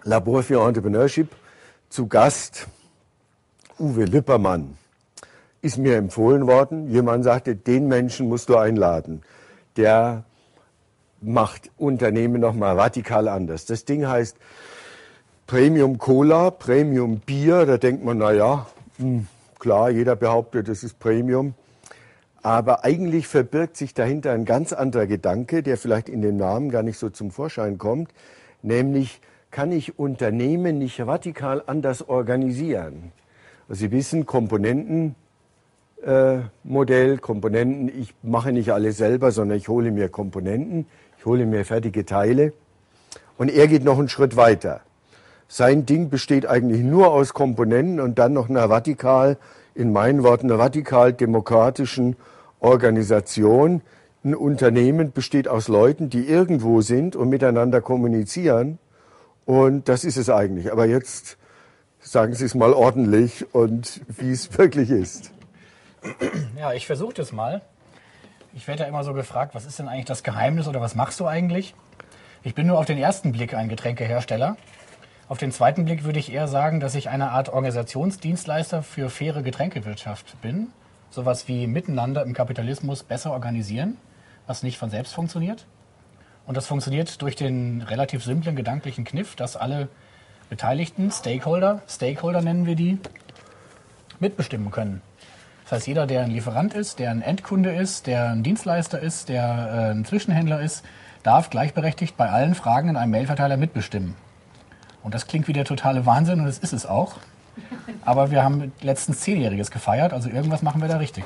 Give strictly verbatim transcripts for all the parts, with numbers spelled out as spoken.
Labor für Entrepreneurship zu Gast Uwe Lippermann. Ist mir empfohlen worden. Jemand sagte, den Menschen musst du einladen. Der macht Unternehmen nochmal radikal anders. Das Ding heißt Premium Cola, Premium Bier. Da denkt man, naja, klar, jeder behauptet, das ist Premium. Aber eigentlich verbirgt sich dahinter ein ganz anderer Gedanke, der vielleicht in dem Namen gar nicht so zum Vorschein kommt. Nämlich, kann ich Unternehmen nicht radikal anders organisieren? Also Sie wissen, Komponenten, Äh, Modell, Komponenten. Ich mache nicht alles selber, sondern ich hole mir Komponenten, ich hole mir fertige Teile. Und er geht noch einen Schritt weiter. Sein Ding besteht eigentlich nur aus Komponenten und dann noch einer radikal, in meinen Worten, einer radikal demokratischen Organisation. Ein Unternehmen besteht aus Leuten, die irgendwo sind und miteinander kommunizieren. Und das ist es eigentlich. Aber jetzt sagen Sie es mal ordentlich und wie es wirklich ist. Ja, ich versuche das mal. Ich werde ja immer so gefragt, was ist denn eigentlich das Geheimnis oder was machst du eigentlich? Ich bin nur auf den ersten Blick ein Getränkehersteller. Auf den zweiten Blick würde ich eher sagen, dass ich eine Art Organisationsdienstleister für faire Getränkewirtschaft bin. Sowas wie miteinander im Kapitalismus besser organisieren, was nicht von selbst funktioniert. Und das funktioniert durch den relativ simplen gedanklichen Kniff, dass alle Beteiligten, Stakeholder, Stakeholder nennen wir die, mitbestimmen können. Das heißt, jeder, der ein Lieferant ist, der ein Endkunde ist, der ein Dienstleister ist, der äh, ein Zwischenhändler ist, darf gleichberechtigt bei allen Fragen in einem Mailverteiler mitbestimmen. Und das klingt wie der totale Wahnsinn und das ist es auch. Aber wir haben letztens Zehnjähriges gefeiert, also irgendwas machen wir da richtig.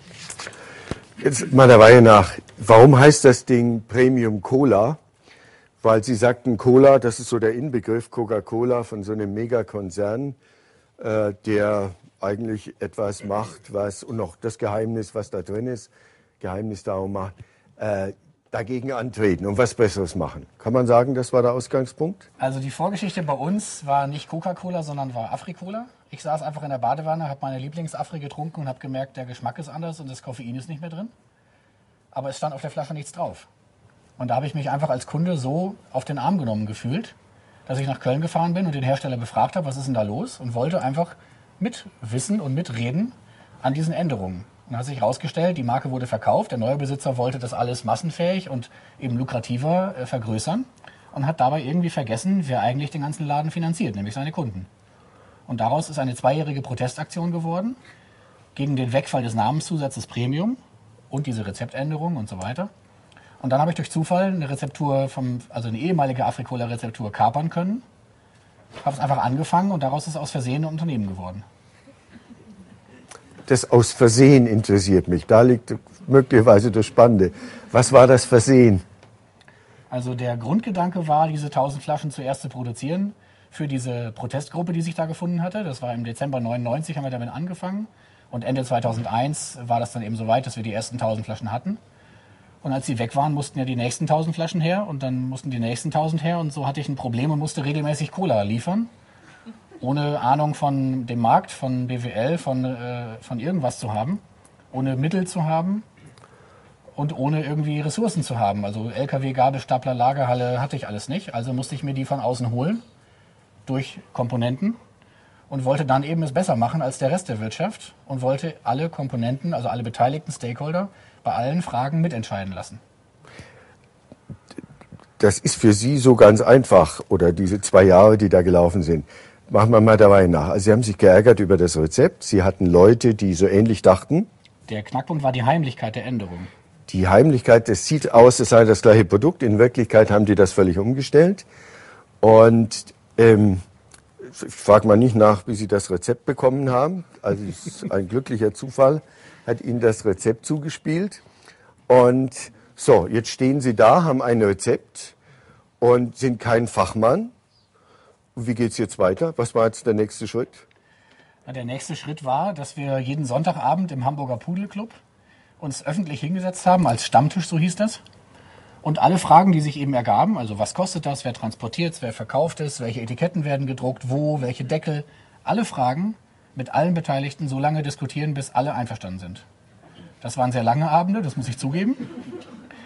Jetzt mal der Reihe nach. Warum heißt das Ding Premium Cola? Weil Sie sagten, Cola, das ist so der Inbegriff, Coca-Cola von so einem Megakonzern, äh, der eigentlich etwas macht, was, und noch das Geheimnis, was da drin ist, Geheimnis darum macht, äh, dagegen antreten und was Besseres machen. Kann man sagen, das war der Ausgangspunkt? Also die Vorgeschichte bei uns war nicht Coca-Cola, sondern war Afri-Cola. Ich saß einfach in der Badewanne, habe meine Lieblingsafri getrunken und habe gemerkt, der Geschmack ist anders und das Koffein ist nicht mehr drin. Aber es stand auf der Flasche nichts drauf. Und da habe ich mich einfach als Kunde so auf den Arm genommen gefühlt, dass ich nach Köln gefahren bin und den Hersteller befragt habe, was ist denn da los? Und wollte einfach mitwissen und mitreden an diesen Änderungen. Und hat sich herausgestellt, die Marke wurde verkauft, der neue Besitzer wollte das alles massenfähig und eben lukrativer äh, vergrößern und hat dabei irgendwie vergessen, wer eigentlich den ganzen Laden finanziert, nämlich seine Kunden. Und daraus ist eine zweijährige Protestaktion geworden gegen den Wegfall des Namenszusatzes Premium und diese Rezeptänderung und so weiter. Und dann habe ich durch Zufall eine Rezeptur, vom, also eine ehemalige Afri-Cola-Rezeptur kapern können. Habe es einfach angefangen und daraus ist aus Versehen ein Unternehmen geworden. Das aus Versehen interessiert mich. Da liegt möglicherweise das Spannende. Was war das Versehen? Also der Grundgedanke war, diese tausend Flaschen zuerst zu produzieren für diese Protestgruppe, die sich da gefunden hatte. Das war im Dezember neunundneunzig, haben wir damit angefangen. Und Ende zweitausendeins war das dann eben so weit, dass wir die ersten tausend Flaschen hatten. Und als sie weg waren, mussten ja die nächsten tausend Flaschen her und dann mussten die nächsten tausend her. Und so hatte ich ein Problem und musste regelmäßig Cola liefern. Ohne Ahnung von dem Markt, von B W L, von, äh, von irgendwas zu haben. Ohne Mittel zu haben und ohne irgendwie Ressourcen zu haben. Also L K W, Gabelstapler, Lagerhalle hatte ich alles nicht. Also musste ich mir die von außen holen durch Komponenten und wollte dann eben es besser machen als der Rest der Wirtschaft und wollte alle Komponenten, also alle beteiligten Stakeholder, bei allen Fragen mitentscheiden lassen. Das ist für Sie so ganz einfach, oder diese zwei Jahre, die da gelaufen sind. Machen wir mal dabei nach. Also Sie haben sich geärgert über das Rezept. Sie hatten Leute, die so ähnlich dachten. Der Knackpunkt war die Heimlichkeit der Änderung. Die Heimlichkeit, das sieht aus, es sei das gleiche Produkt. In Wirklichkeit haben die das völlig umgestellt. Und ähm, ich frage mal nicht nach, wie Sie das Rezept bekommen haben. Also es ist ein glücklicher Zufall, hat Ihnen das Rezept zugespielt. Und so, jetzt stehen Sie da, haben ein Rezept und sind kein Fachmann. Wie geht es jetzt weiter? Was war jetzt der nächste Schritt? Der nächste Schritt war, dass wir jeden Sonntagabend im Hamburger Pudelclub uns öffentlich hingesetzt haben, als Stammtisch, so hieß das. Und alle Fragen, die sich eben ergaben, also was kostet das, wer transportiert es, wer verkauft es, welche Etiketten werden gedruckt, wo, welche Deckel, alle Fragen mit allen Beteiligten so lange diskutieren, bis alle einverstanden sind. Das waren sehr lange Abende, das muss ich zugeben.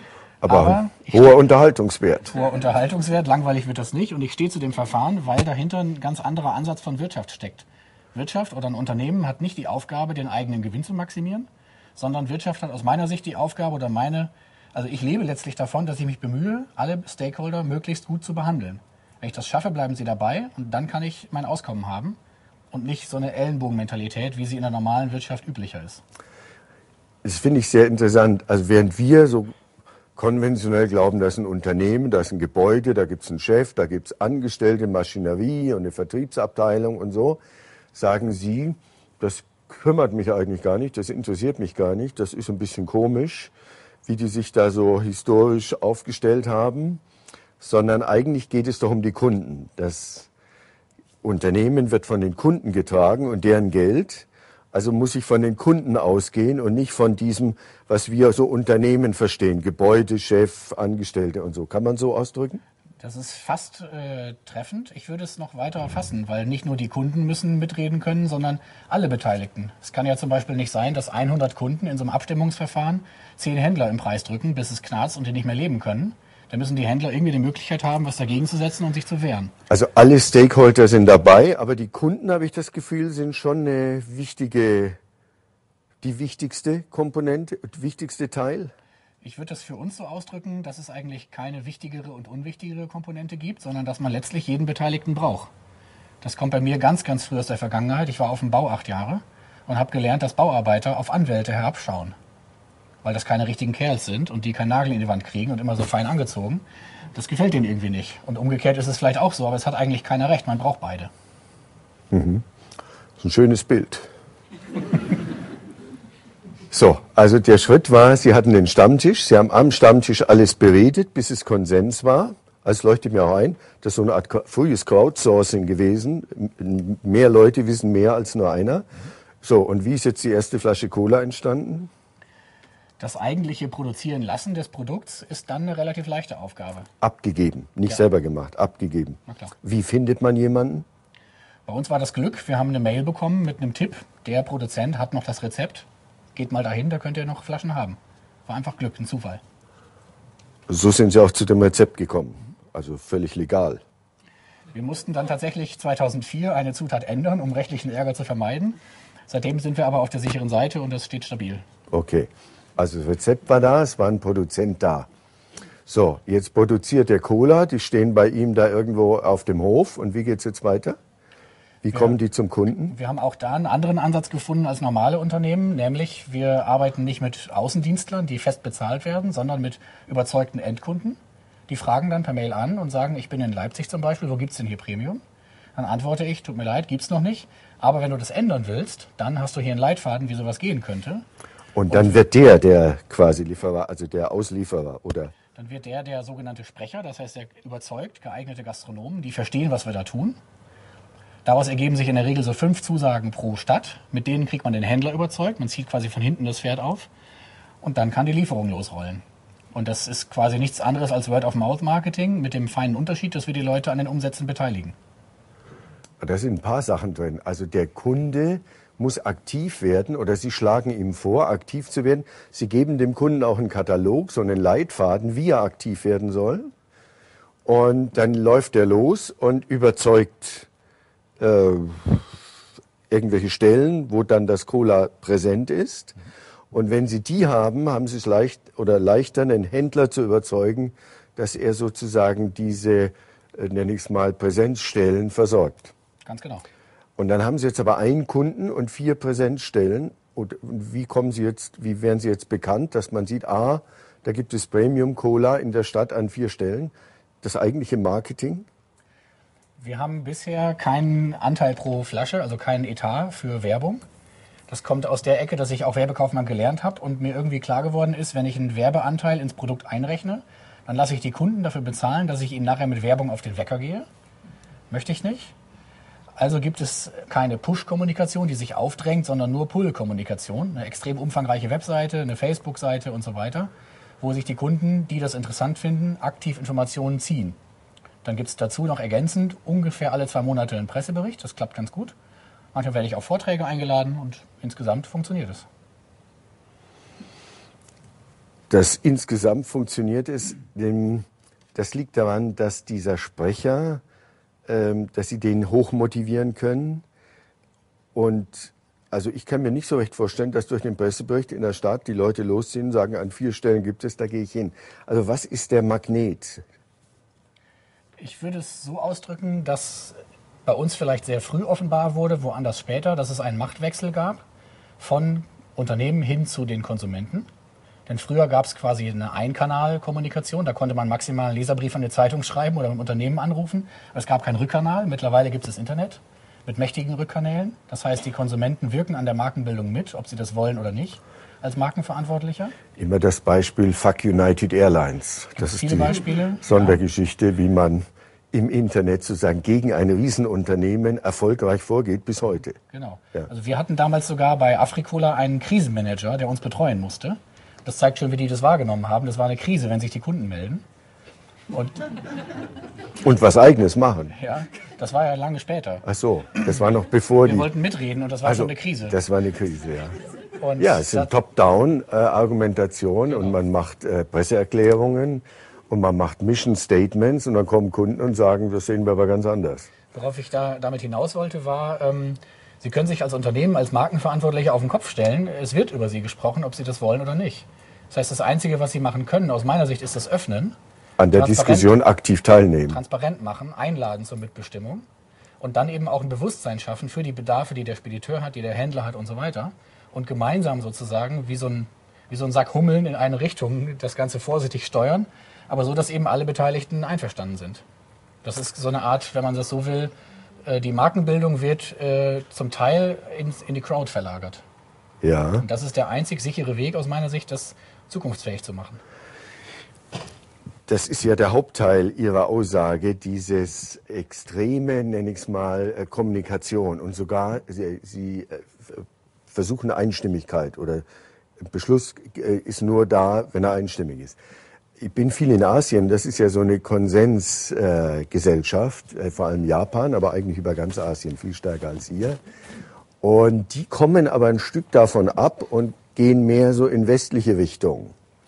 Aber, Aber hoher Unterhaltungswert. Hoher Unterhaltungswert, langweilig wird das nicht. Und ich stehe zu dem Verfahren, weil dahinter ein ganz anderer Ansatz von Wirtschaft steckt. Wirtschaft oder ein Unternehmen hat nicht die Aufgabe, den eigenen Gewinn zu maximieren, sondern Wirtschaft hat aus meiner Sicht die Aufgabe oder meine, also ich lebe letztlich davon, dass ich mich bemühe, alle Stakeholder möglichst gut zu behandeln. Wenn ich das schaffe, bleiben sie dabei und dann kann ich mein Auskommen haben und nicht so eine Ellenbogenmentalität, wie sie in der normalen Wirtschaft üblicher ist. Das finde ich sehr interessant. Also während wir so konventionell glauben, dass ein Unternehmen, da ist ein Gebäude, da gibt es einen Chef, da gibt es Angestellte, Maschinerie und eine Vertriebsabteilung und so, sagen Sie, das kümmert mich eigentlich gar nicht, das interessiert mich gar nicht, das ist ein bisschen komisch, wie die sich da so historisch aufgestellt haben, sondern eigentlich geht es doch um die Kunden. Das Unternehmen wird von den Kunden getragen und deren Geld. Also muss ich von den Kunden ausgehen und nicht von diesem, was wir so Unternehmen verstehen, Gebäude, Chef, Angestellte und so. Kann man so ausdrücken? Das ist fast äh, treffend. Ich würde es noch weiter fassen, weil nicht nur die Kunden müssen mitreden können, sondern alle Beteiligten. Es kann ja zum Beispiel nicht sein, dass hundert Kunden in so einem Abstimmungsverfahren zehn Händler im Preis drücken, bis es knarzt und die nicht mehr leben können. Da müssen die Händler irgendwie die Möglichkeit haben, was dagegen zu setzen und sich zu wehren. Also alle Stakeholder sind dabei, aber die Kunden, habe ich das Gefühl, sind schon eine wichtige, die wichtigste Komponente, wichtigste Teil. Ich würde das für uns so ausdrücken, dass es eigentlich keine wichtigere und unwichtigere Komponente gibt, sondern dass man letztlich jeden Beteiligten braucht. Das kommt bei mir ganz, ganz früh aus der Vergangenheit. Ich war auf dem Bau acht Jahre und habe gelernt, dass Bauarbeiter auf Anwälte herabschauen. Weil das keine richtigen Kerls sind und die keinen Nagel in die Wand kriegen und immer so fein angezogen. Das gefällt denen irgendwie nicht. Und umgekehrt ist es vielleicht auch so, aber es hat eigentlich keiner recht. Man braucht beide. Mhm. Das ist ein schönes Bild. So, also der Schritt war, Sie hatten den Stammtisch. Sie haben am Stammtisch alles beredet, bis es Konsens war. Also leuchtet mir auch ein, das ist so eine Art frühes Crowdsourcing gewesen. Mehr Leute wissen mehr als nur einer. So, und wie ist jetzt die erste Flasche Cola entstanden? Das eigentliche Produzieren lassen des Produkts ist dann eine relativ leichte Aufgabe. Abgegeben, nicht Ja. selber gemacht, abgegeben. Na klar. Wie findet man jemanden? Bei uns war das Glück, wir haben eine Mail bekommen mit einem Tipp. Der Produzent hat noch das Rezept. Geht mal dahin, da könnt ihr noch Flaschen haben. War einfach Glück, ein Zufall. So sind Sie auch zu dem Rezept gekommen, also völlig legal. Wir mussten dann tatsächlich zweitausendvier eine Zutat ändern, um rechtlichen Ärger zu vermeiden. Seitdem sind wir aber auf der sicheren Seite und das steht stabil. Okay, also das Rezept war da, es war ein Produzent da. So, jetzt produziert der Cola, die stehen bei ihm da irgendwo auf dem Hof. Und wie geht es jetzt weiter? Wie Ja. kommen die zum Kunden? Wir haben auch da einen anderen Ansatz gefunden als normale Unternehmen, nämlich wir arbeiten nicht mit Außendienstlern, die fest bezahlt werden, sondern mit überzeugten Endkunden. Die fragen dann per Mail an und sagen, ich bin in Leipzig zum Beispiel, wo gibt's denn hier Premium? Dann antworte ich, tut mir leid, gibt's noch nicht. Aber wenn du das ändern willst, dann hast du hier einen Leitfaden, wie sowas gehen könnte. Und dann wird der, der quasi Lieferer, also der Auslieferer, oder? Dann wird der der sogenannte Sprecher, das heißt, der überzeugt geeignete Gastronomen, die verstehen, was wir da tun. Daraus ergeben sich in der Regel so fünf Zusagen pro Stadt. Mit denen kriegt man den Händler überzeugt. Man zieht quasi von hinten das Pferd auf. Und dann kann die Lieferung losrollen. Und das ist quasi nichts anderes als Word-of-Mouth-Marketing mit dem feinen Unterschied, dass wir die Leute an den Umsätzen beteiligen. Da sind ein paar Sachen drin. Also der Kunde muss aktiv werden oder Sie schlagen ihm vor, aktiv zu werden. Sie geben dem Kunden auch einen Katalog, so einen Leitfaden, wie er aktiv werden soll. Und dann läuft er los und überzeugt äh, irgendwelche Stellen, wo dann das Cola präsent ist. Und wenn Sie die haben, haben Sie es leicht oder leichter, einen Händler zu überzeugen, dass er sozusagen diese, äh, nenne ich es mal, Präsenzstellen versorgt. Ganz genau. Und dann haben Sie jetzt aber einen Kunden und vier Präsenzstellen. Und wie kommen Sie jetzt, wie werden Sie jetzt bekannt, dass man sieht, ah, da gibt es Premium Cola in der Stadt an vier Stellen. Das eigentliche Marketing? Wir haben bisher keinen Anteil pro Flasche, also keinen Etat für Werbung. Das kommt aus der Ecke, dass ich auch Werbekaufmann gelernt habe und mir irgendwie klar geworden ist, wenn ich einen Werbeanteil ins Produkt einrechne, dann lasse ich die Kunden dafür bezahlen, dass ich ihnen nachher mit Werbung auf den Wecker gehe. Möchte ich nicht. Also gibt es keine Push-Kommunikation, die sich aufdrängt, sondern nur Pull-Kommunikation. Eine extrem umfangreiche Webseite, eine Facebook-Seite und so weiter, wo sich die Kunden, die das interessant finden, aktiv Informationen ziehen. Dann gibt es dazu noch ergänzend ungefähr alle zwei Monate einen Pressebericht. Das klappt ganz gut. Manchmal werde ich auf Vorträge eingeladen und insgesamt funktioniert es. dass insgesamt funktioniert es, denn das liegt daran, dass dieser Sprecher, ähm, dass sie den hoch motivieren können. Und also ich kann mir nicht so recht vorstellen, dass durch den Pressebericht in der Stadt die Leute losziehen und sagen, an vier Stellen gibt es, da gehe ich hin. Also was ist der Magnet? Ich würde es so ausdrücken, dass bei uns vielleicht sehr früh offenbar wurde, woanders später, dass es einen Machtwechsel gab von Unternehmen hin zu den Konsumenten. Denn früher gab es quasi eine Einkanalkommunikation, da konnte man maximal einen Leserbrief an eine Zeitung schreiben oder im Unternehmen anrufen. Aber es gab keinen Rückkanal, mittlerweile gibt es das Internet mit mächtigen Rückkanälen. Das heißt, die Konsumenten wirken an der Markenbildung mit, ob sie das wollen oder nicht, als Markenverantwortlicher. Immer das Beispiel Fuck United Airlines. Das ist die Beispiele. Sondergeschichte, ja. Wie man im Internet sozusagen gegen ein Riesenunternehmen erfolgreich vorgeht bis heute. Genau. Ja. Also wir hatten damals sogar bei Afrikola einen Krisenmanager, der uns betreuen musste. Das zeigt schon, wie die das wahrgenommen haben. Das war eine Krise, wenn sich die Kunden melden. Und, und was Eigenes machen. Ja, das war ja lange später. Ach so, das war noch bevor wir die... Wir wollten mitreden und das war also, schon eine Krise. Das war eine Krise, ja. Und ja, es sind Top-Down-Argumentation genau. Und man macht äh, Presseerklärungen und man macht Mission-Statements und dann kommen Kunden und sagen, das sehen wir aber ganz anders. Worauf ich da damit hinaus wollte, war, ähm, Sie können sich als Unternehmen, als Markenverantwortliche auf den Kopf stellen. Es wird über Sie gesprochen, ob Sie das wollen oder nicht. Das heißt, das Einzige, was Sie machen können, aus meiner Sicht, ist das Öffnen. An der Diskussion aktiv teilnehmen. Transparent machen, einladen zur Mitbestimmung und dann eben auch ein Bewusstsein schaffen für die Bedarfe, die der Spediteur hat, die der Händler hat und so weiter. Und gemeinsam sozusagen wie so ein, wie so ein Sack Hummeln in eine Richtung das Ganze vorsichtig steuern, aber so, dass eben alle Beteiligten einverstanden sind. Das ist so eine Art, wenn man das so will, die Markenbildung wird äh, zum Teil ins, in die Crowd verlagert. Ja. Und das ist der einzig sichere Weg aus meiner Sicht, das zukunftsfähig zu machen. Das ist ja der Hauptteil Ihrer Aussage, dieses extreme, nenne ich es mal, äh, Kommunikation. Und sogar Sie, Sie äh, versuchen Einstimmigkeit oder Beschluss äh, ist nur da, wenn er einstimmig ist. Ich bin viel in Asien, das ist ja so eine Konsensgesellschaft, äh, äh, vor allem Japan, aber eigentlich über ganz Asien, viel stärker als hier. Und die kommen aber ein Stück davon ab und gehen mehr so in westliche Richtung.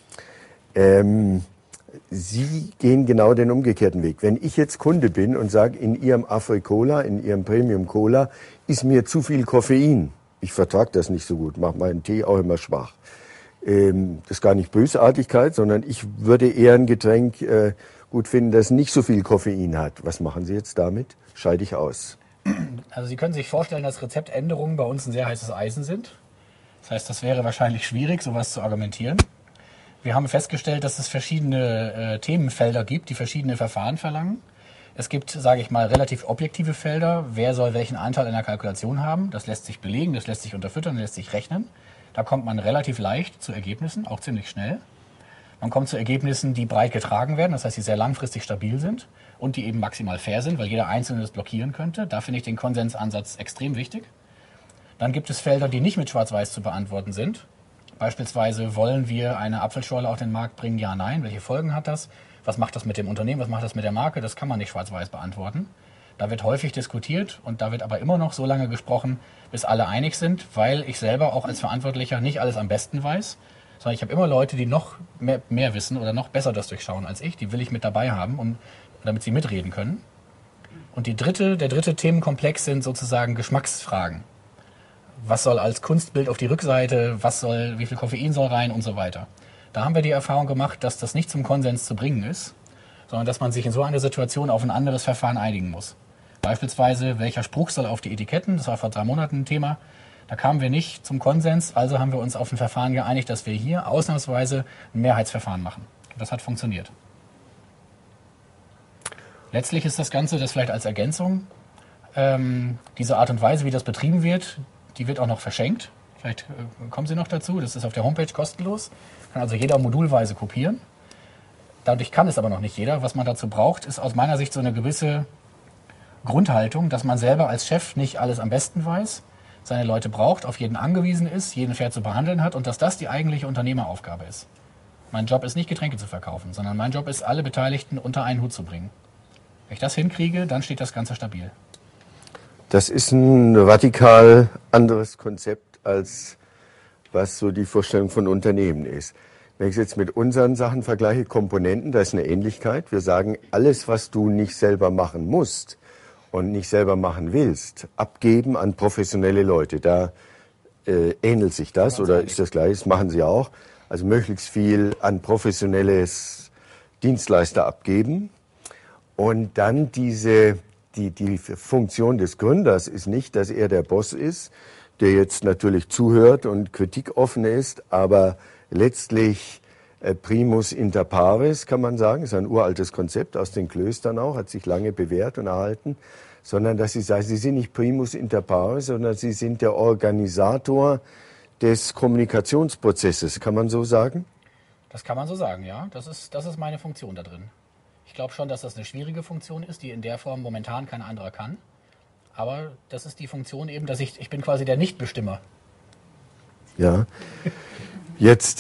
Ähm, Sie gehen genau den umgekehrten Weg. Wenn ich jetzt Kunde bin und sage, in Ihrem Afrikola, in Ihrem Premium Cola, ist mir zu viel Koffein. Ich vertrage das nicht so gut, mache meinen Tee auch immer schwach. Ähm, das ist gar nicht Bösartigkeit, sondern ich würde eher ein Getränk äh, gut finden, das nicht so viel Koffein hat. Was machen Sie jetzt damit? Scheide ich aus. Also Sie können sich vorstellen, dass Rezeptänderungen bei uns ein sehr heißes Eisen sind. Das heißt, das wäre wahrscheinlich schwierig, sowas zu argumentieren. Wir haben festgestellt, dass es verschiedene äh, Themenfelder gibt, die verschiedene Verfahren verlangen. Es gibt, sage ich mal, relativ objektive Felder. Wer soll welchen Anteil in der Kalkulation haben? Das lässt sich belegen, das lässt sich unterfüttern, das lässt sich rechnen. Da kommt man relativ leicht zu Ergebnissen, auch ziemlich schnell. Man kommt zu Ergebnissen, die breit getragen werden, das heißt, die sehr langfristig stabil sind und die eben maximal fair sind, weil jeder Einzelne das blockieren könnte. Da finde ich den Konsensansatz extrem wichtig. Dann gibt es Felder, die nicht mit Schwarz-Weiß zu beantworten sind. Beispielsweise, wollen wir eine Apfelschorle auf den Markt bringen? Ja, nein. Welche Folgen hat das? Was macht das mit dem Unternehmen? Was macht das mit der Marke? Das kann man nicht schwarz-weiß beantworten. Da wird häufig diskutiert und da wird aber immer noch so lange gesprochen, bis alle einig sind, weil ich selber auch als Verantwortlicher nicht alles am besten weiß, sondern ich habe immer Leute, die noch mehr, mehr wissen oder noch besser das durchschauen als ich. Die will ich mit dabei haben, um, damit sie mitreden können. Und die dritte, der dritte Themenkomplex sind sozusagen Geschmacksfragen. Was soll als Kunstbild auf die Rückseite, was soll, wie viel Koffein soll rein und so weiter. Da haben wir die Erfahrung gemacht, dass das nicht zum Konsens zu bringen ist, sondern dass man sich in so einer Situation auf ein anderes Verfahren einigen muss. Beispielsweise, welcher Spruch soll auf die Etiketten, das war vor drei Monaten ein Thema, da kamen wir nicht zum Konsens, also haben wir uns auf ein Verfahren geeinigt, dass wir hier ausnahmsweise ein Mehrheitsverfahren machen. Das hat funktioniert. Letztlich ist das Ganze, das vielleicht als Ergänzung, ähm, diese Art und Weise, wie das betrieben wird, die wird auch noch verschenkt. Vielleicht äh, kommen Sie noch dazu. Das ist auf der Homepage kostenlos. Kann also jeder modulweise kopieren. Dadurch kann es aber noch nicht jeder. Was man dazu braucht, ist aus meiner Sicht so eine gewisse Grundhaltung, dass man selber als Chef nicht alles am besten weiß, seine Leute braucht, auf jeden angewiesen ist, jeden fair zu behandeln hat und dass das die eigentliche Unternehmeraufgabe ist. Mein Job ist nicht, Getränke zu verkaufen, sondern mein Job ist, alle Beteiligten unter einen Hut zu bringen. Wenn ich das hinkriege, dann steht das Ganze stabil. Das ist ein radikal anderes Konzept, als was so die Vorstellung von Unternehmen ist. Wenn ich es jetzt mit unseren Sachen vergleiche, Komponenten, da ist eine Ähnlichkeit. Wir sagen, alles, was du nicht selber machen musst und nicht selber machen willst, abgeben an professionelle Leute. Da äh, ähnelt sich das oder ist das gleich, das machen sie auch. Also möglichst viel an professionelles Dienstleister abgeben. Und dann diese, die, die Funktion des Gründers ist nicht, dass er der Boss ist, der jetzt natürlich zuhört und kritikoffen ist, aber letztlich äh, primus inter pares, kann man sagen, ist ein uraltes Konzept aus den Klöstern auch, hat sich lange bewährt und erhalten, sondern dass sie sagen, sie sind nicht primus inter pares, sondern sie sind der Organisator des Kommunikationsprozesses, kann man so sagen? Das kann man so sagen, ja. Das ist, das ist meine Funktion da drin. Ich glaube schon, dass das eine schwierige Funktion ist, die in der Form momentan kein anderer kann. Aber das ist die Funktion eben, dass ich, ich bin quasi der Nichtbestimmer. Ja. Jetzt,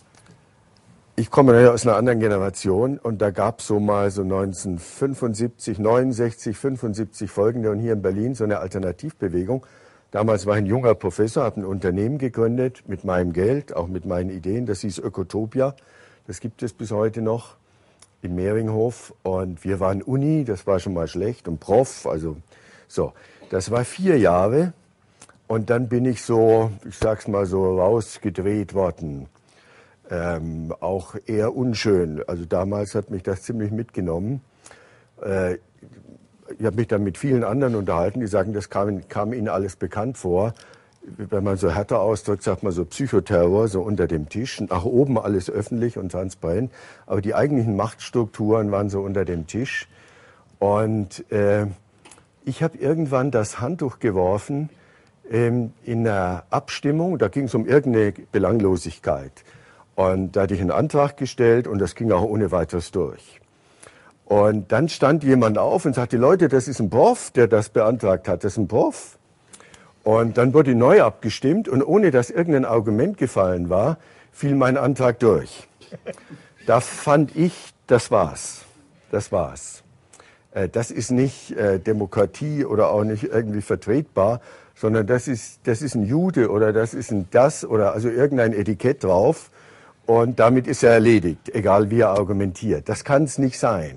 ich komme ja aus einer anderen Generation und da gab es so mal so neunzehnhundertfünfundsiebzig, neunundsechzig, fünfundsiebzig folgende und hier in Berlin so eine Alternativbewegung. Damals war ich ein junger Professor, habe ein Unternehmen gegründet mit meinem Geld, auch mit meinen Ideen. Das hieß Ökotopia. Das gibt es bis heute noch in Mehringhof. Und wir waren Uni, das war schon mal schlecht, und Prof. Also so, das war vier Jahre. Und dann bin ich so, ich sag's mal so, rausgedreht worden. Ähm, auch eher unschön. Also damals hat mich das ziemlich mitgenommen. Äh, ich habe mich dann mit vielen anderen unterhalten, die sagen, das kam, kam ihnen alles bekannt vor. Wenn man so härter ausdrückt, sagt man so Psychoterror, so unter dem Tisch. Nach oben alles öffentlich und transparent. Aber die eigentlichen Machtstrukturen waren so unter dem Tisch. Und äh, ich habe irgendwann das Handtuch geworfen, in einer Abstimmung, da ging es um irgendeine Belanglosigkeit. Und da hatte ich einen Antrag gestellt und das ging auch ohne weiteres durch. Und dann stand jemand auf und sagte, Leute, das ist ein Prof, der das beantragt hat, das ist ein Prof. Und dann wurde neu abgestimmt und ohne dass irgendein Argument gefallen war, fiel mein Antrag durch. Da fand ich, das war's, das war's. Das ist nicht Demokratie oder auch nicht irgendwie vertretbar, sondern das ist, das ist ein Jude oder das ist ein das oder also irgendein Etikett drauf und damit ist er erledigt, egal wie er argumentiert. Das kann es nicht sein.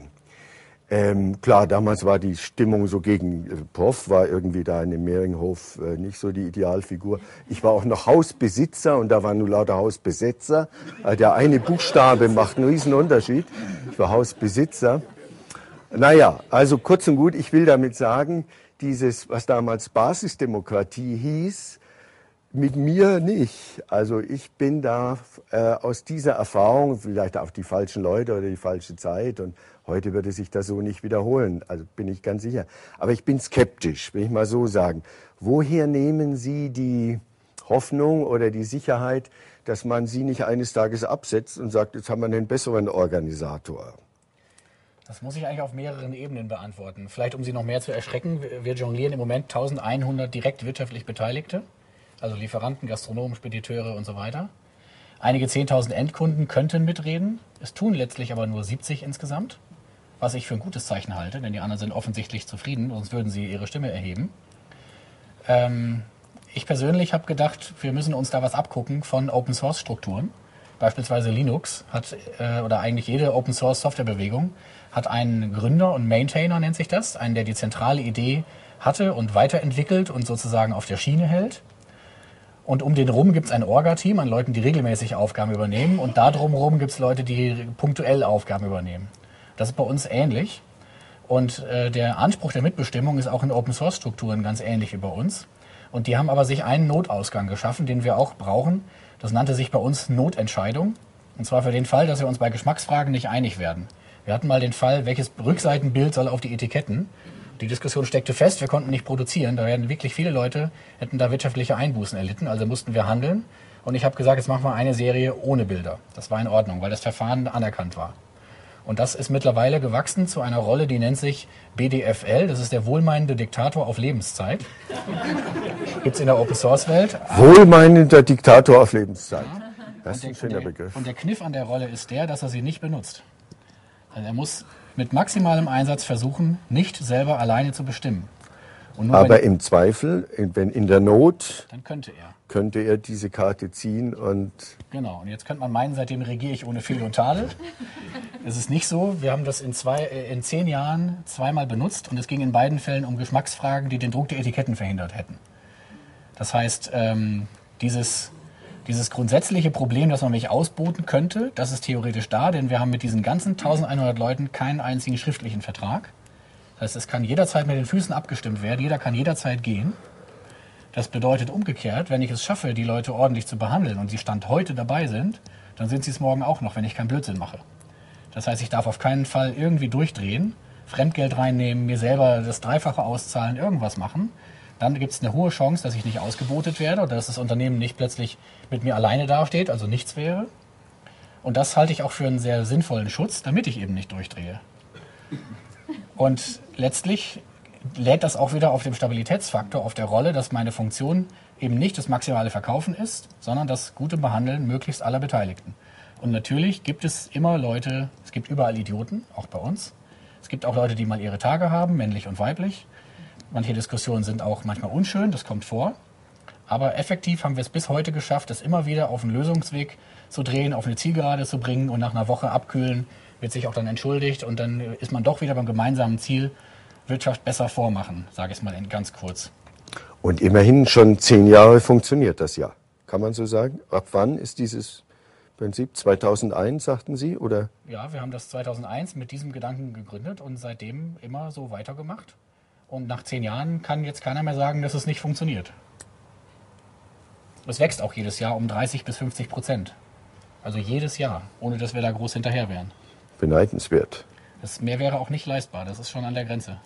Ähm, klar, damals war die Stimmung so gegen äh, Prof, war irgendwie da in dem Mehringhof äh, nicht so die Idealfigur. Ich war auch noch Hausbesitzer und da waren nur lauter Hausbesetzer. Äh, der eine Buchstabe macht einen riesen Unterschied. Ich war Hausbesitzer. Naja, also kurz und gut, ich will damit sagen, dieses, was damals Basisdemokratie hieß, mit mir nicht. Also ich bin da äh, aus dieser Erfahrung, vielleicht auch die falschen Leute oder die falsche Zeit und heute würde sich das so nicht wiederholen, also bin ich ganz sicher. Aber ich bin skeptisch, will ich mal so sagen. Woher nehmen Sie die Hoffnung oder die Sicherheit, dass man Sie nicht eines Tages absetzt und sagt, jetzt haben wir einen besseren Organisator? Das muss ich eigentlich auf mehreren Ebenen beantworten. Vielleicht, um Sie noch mehr zu erschrecken, wir jonglieren im Moment eintausendeinhundert direkt wirtschaftlich Beteiligte, also Lieferanten, Gastronomen, Spediteure und so weiter. Einige zehntausend Endkunden könnten mitreden, es tun letztlich aber nur siebzig insgesamt, was ich für ein gutes Zeichen halte, denn die anderen sind offensichtlich zufrieden, sonst würden sie ihre Stimme erheben. Ähm, ich persönlich habe gedacht, wir müssen uns da was abgucken von Open-Source-Strukturen. Beispielsweise Linux hat, äh, oder eigentlich jede Open-Source-Software-Bewegung hat einen Gründer und Maintainer, nennt sich das, einen, der die zentrale Idee hatte und weiterentwickelt und sozusagen auf der Schiene hält. Und um den rum gibt es ein Orga-Team an Leuten, die regelmäßig Aufgaben übernehmen. Und da drumherum gibt es Leute, die punktuell Aufgaben übernehmen. Das ist bei uns ähnlich. Und äh, der Anspruch der Mitbestimmung ist auch in Open-Source-Strukturen ganz ähnlich wie bei uns. Und die haben aber sich einen Notausgang geschaffen, den wir auch brauchen. Das nannte sich bei uns Notentscheidung. Und zwar für den Fall, dass wir uns bei Geschmacksfragen nicht einig werden. Wir hatten mal den Fall, welches Rückseitenbild soll auf die Etiketten. Die Diskussion steckte fest, wir konnten nicht produzieren. Da werden wirklich viele Leute, hätten da wirtschaftliche Einbußen erlitten, also mussten wir handeln. Und ich habe gesagt, jetzt machen wir eine Serie ohne Bilder. Das war in Ordnung, weil das Verfahren anerkannt war. Und das ist mittlerweile gewachsen zu einer Rolle, die nennt sich B D F L. Das ist der wohlmeinende Diktator auf Lebenszeit. Gibt es in der Open-Source-Welt. Wohlmeinender Diktator auf Lebenszeit. Das ist ein schöner Begriff. Und der Kniff an der Rolle ist der, dass er sie nicht benutzt. Also er muss mit maximalem Einsatz versuchen, nicht selber alleine zu bestimmen. Und nur Aber wenn, im Zweifel, in- wenn in der Not, dann könnte er. könnte er diese Karte ziehen und Genau, und jetzt könnte man meinen, seitdem regiere ich ohne Fehl und Tadel. Es ist nicht so. Wir haben das in, zwei, äh, in zehn Jahren zweimal benutzt und es ging in beiden Fällen um Geschmacksfragen, die den Druck der Etiketten verhindert hätten. Das heißt, ähm, dieses, dieses grundsätzliche Problem, das man mich ausboten könnte, das ist theoretisch da, denn wir haben mit diesen ganzen eintausendeinhundert Leuten keinen einzigen schriftlichen Vertrag. Das heißt, es kann jederzeit mit den Füßen abgestimmt werden, jeder kann jederzeit gehen. Das bedeutet umgekehrt, wenn ich es schaffe, die Leute ordentlich zu behandeln und sie Stand heute dabei sind, dann sind sie es morgen auch noch, wenn ich keinen Blödsinn mache. Das heißt, ich darf auf keinen Fall irgendwie durchdrehen, Fremdgeld reinnehmen, mir selber das Dreifache auszahlen, irgendwas machen. Dann gibt es eine hohe Chance, dass ich nicht ausgebotet werde oder dass das Unternehmen nicht plötzlich mit mir alleine dasteht, also nichts wäre. Und das halte ich auch für einen sehr sinnvollen Schutz, damit ich eben nicht durchdrehe. Und letztlich lädt das auch wieder auf dem Stabilitätsfaktor, auf der Rolle, dass meine Funktion eben nicht das maximale Verkaufen ist, sondern das gute Behandeln möglichst aller Beteiligten. Und natürlich gibt es immer Leute, es gibt überall Idioten, auch bei uns. Es gibt auch Leute, die mal ihre Tage haben, männlich und weiblich. Manche Diskussionen sind auch manchmal unschön, das kommt vor. Aber effektiv haben wir es bis heute geschafft, das immer wieder auf einen Lösungsweg zu drehen, auf eine Zielgerade zu bringen und nach einer Woche abkühlen, wird sich auch dann entschuldigt und dann ist man doch wieder beim gemeinsamen Ziel, Wirtschaft besser vormachen, sage ich es mal ganz kurz. Und immerhin schon zehn Jahre funktioniert das ja. Kann man so sagen? Ab wann ist dieses Prinzip? zweitausendeins, sagten Sie? Oder? Ja, wir haben das zweitausendeins mit diesem Gedanken gegründet und seitdem immer so weitergemacht. Und nach zehn Jahren kann jetzt keiner mehr sagen, dass es nicht funktioniert. Es wächst auch jedes Jahr um dreißig bis fünfzig Prozent. Also jedes Jahr, ohne dass wir da groß hinterher wären. Beneidenswert. Das mehr wäre auch nicht leistbar, das ist schon an der Grenze.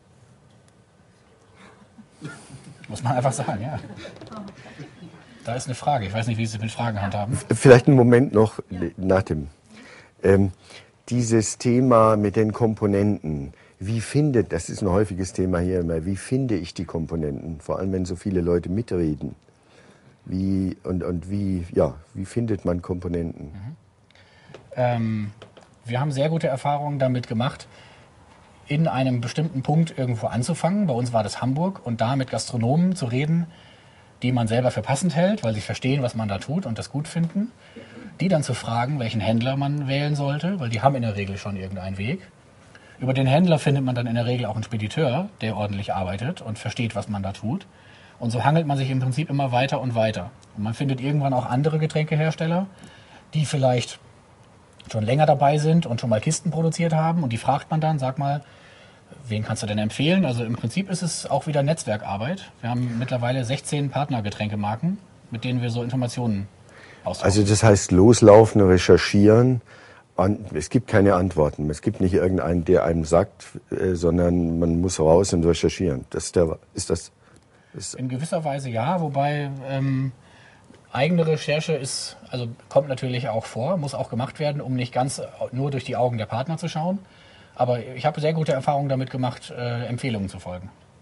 Muss man einfach sagen, ja. Da ist eine Frage. Ich weiß nicht, wie Sie es mit Fragen handhaben. Vielleicht einen Moment noch nach dem. Ähm, dieses Thema mit den Komponenten. Wie findet, das ist ein häufiges Thema hier immer, wie finde ich die Komponenten? Vor allem, wenn so viele Leute mitreden. Wie, und, und wie, ja, wie findet man Komponenten? Mhm. Ähm, wir haben sehr gute Erfahrungen damit gemacht, in einem bestimmten Punkt irgendwo anzufangen. Bei uns war das Hamburg und da mit Gastronomen zu reden, die man selber für passend hält, weil sie verstehen, was man da tut und das gut finden. Die dann zu fragen, welchen Händler man wählen sollte, weil die haben in der Regel schon irgendeinen Weg. Über den Händler findet man dann in der Regel auch einen Spediteur, der ordentlich arbeitet und versteht, was man da tut. Und so hangelt man sich im Prinzip immer weiter und weiter. Und man findet irgendwann auch andere Getränkehersteller, die vielleicht schon länger dabei sind und schon mal Kisten produziert haben. Und die fragt man dann, sag mal, wen kannst du denn empfehlen? Also im Prinzip ist es auch wieder Netzwerkarbeit. Wir haben mittlerweile sechzehn Partnergetränkemarken, mit denen wir so Informationen austauschen. Also das heißt loslaufen, recherchieren. Und es gibt keine Antworten. Es gibt nicht irgendeinen, der einem sagt, äh, sondern man muss raus und recherchieren. Das ist, der, ist das... Ist in gewisser Weise ja, wobei ähm, eigene Recherche ist, also kommt natürlich auch vor, muss auch gemacht werden, um nicht ganz nur durch die Augen der Partner zu schauen. Aber ich habe sehr gute Erfahrungen damit gemacht, äh, Empfehlungen zu folgen.